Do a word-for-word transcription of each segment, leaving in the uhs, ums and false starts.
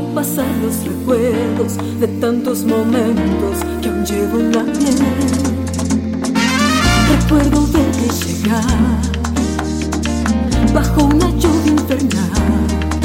pasar los recuerdos de tantos momentos que aún llevo en la piel. Recuerdo verte llegar bajo una lluvia infernal.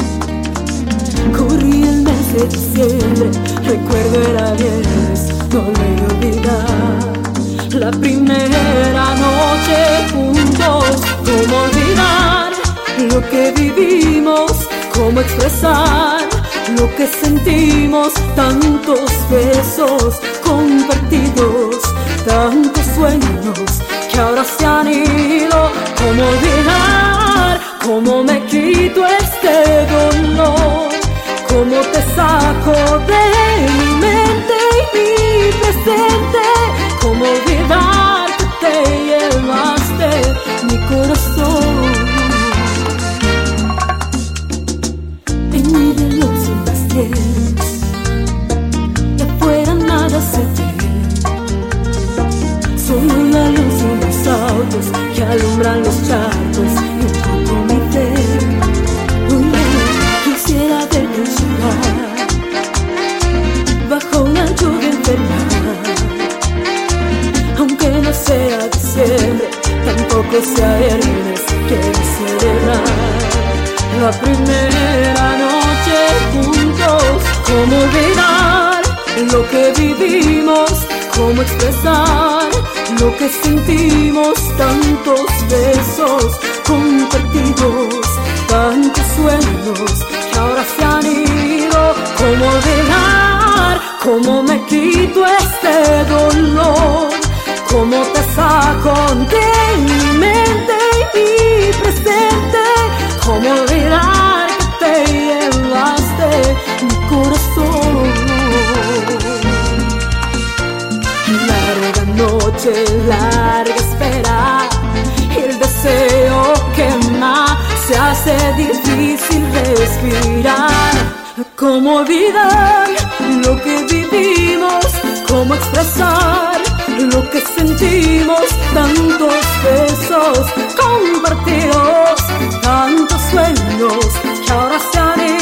Corrí el mes de diciembre, recuerdo era viernes, no lo he de olvidar. La primera noche juntos, ¿cómo olvidar lo que vivimos? ¿Cómo expresar lo que sentimos? Tantos besos compartidos, tantos sueños que ahora se han ido. ¿Cómo olvidar? ¿Cómo me quito este dolor? ¿Cómo te saco de mi mente y mi presente? ¿Cómo olvidar que te llevaste mi corazón? En mi reloj son las diez, y afuera nada se ve, solo la luz de los autos que alumbran los charcos y un poco mi fe. Quisiera verte llegar bajo una lluvia infernal. Aunque no sea diciembre, tampoco sea viernes, quiero celebrar la primera noche juntos. ¿Cómo olvidar lo que vivimos? ¿Cómo expresar lo que sentimos? Tantos besos compartidos, tantos sueños que ahora se han ido. ¿Cómo olvidar? ¿Cómo me quito este dolor? ¿Cómo te saco de mi mente y mi presente? ¿Cómo olvidar que te llevaste mi corazón? Larga noche, larga espera, y el deseo quema, se hace difícil respirar. ¿Cómo olvidar lo que vivimos? ¿Cómo expresar lo que sentimos? Tantos besos compartidos, tantos sueños que ahora se han ido.